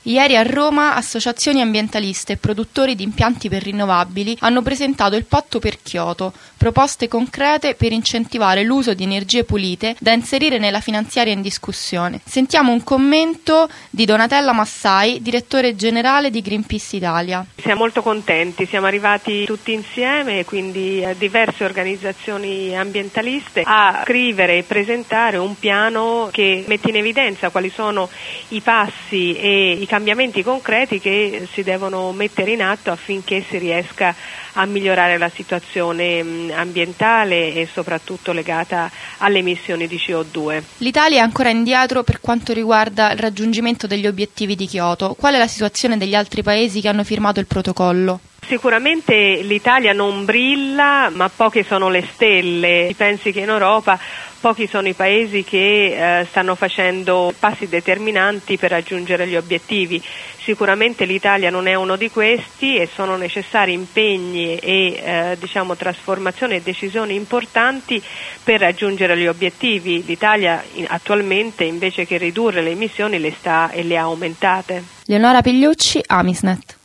Ieri a Roma associazioni ambientaliste e produttori di impianti per rinnovabili hanno presentato il Patto per Kyoto, proposte concrete per incentivare l'uso di energie pulite da inserire nella finanziaria in discussione. Sentiamo un commento di Donatella Massai, direttore generale di Greenpeace Italia. Siamo molto contenti, siamo arrivati tutti insieme, quindi diverse organizzazioni ambientaliste, a scrivere e presentare un piano che mette in evidenza quali sono i passi e i cambiamenti concreti che si devono mettere in atto affinché si riesca a migliorare la situazione ambientale e soprattutto legata alle emissioni di CO2. L'Italia è ancora indietro per quanto riguarda il raggiungimento degli obiettivi di Kyoto. Qual è la situazione degli altri paesi che hanno firmato il protocollo? Sicuramente l'Italia non brilla, ma poche sono le stelle. Si pensi che in Europa pochi sono i paesi che stanno facendo passi determinanti per raggiungere gli obiettivi. Sicuramente l'Italia non è uno di questi e sono necessari impegni e trasformazioni e decisioni importanti per raggiungere gli obiettivi. L'Italia attualmente, invece che ridurre le emissioni, le ha aumentate. Leonora Pigliucci, Amisnet.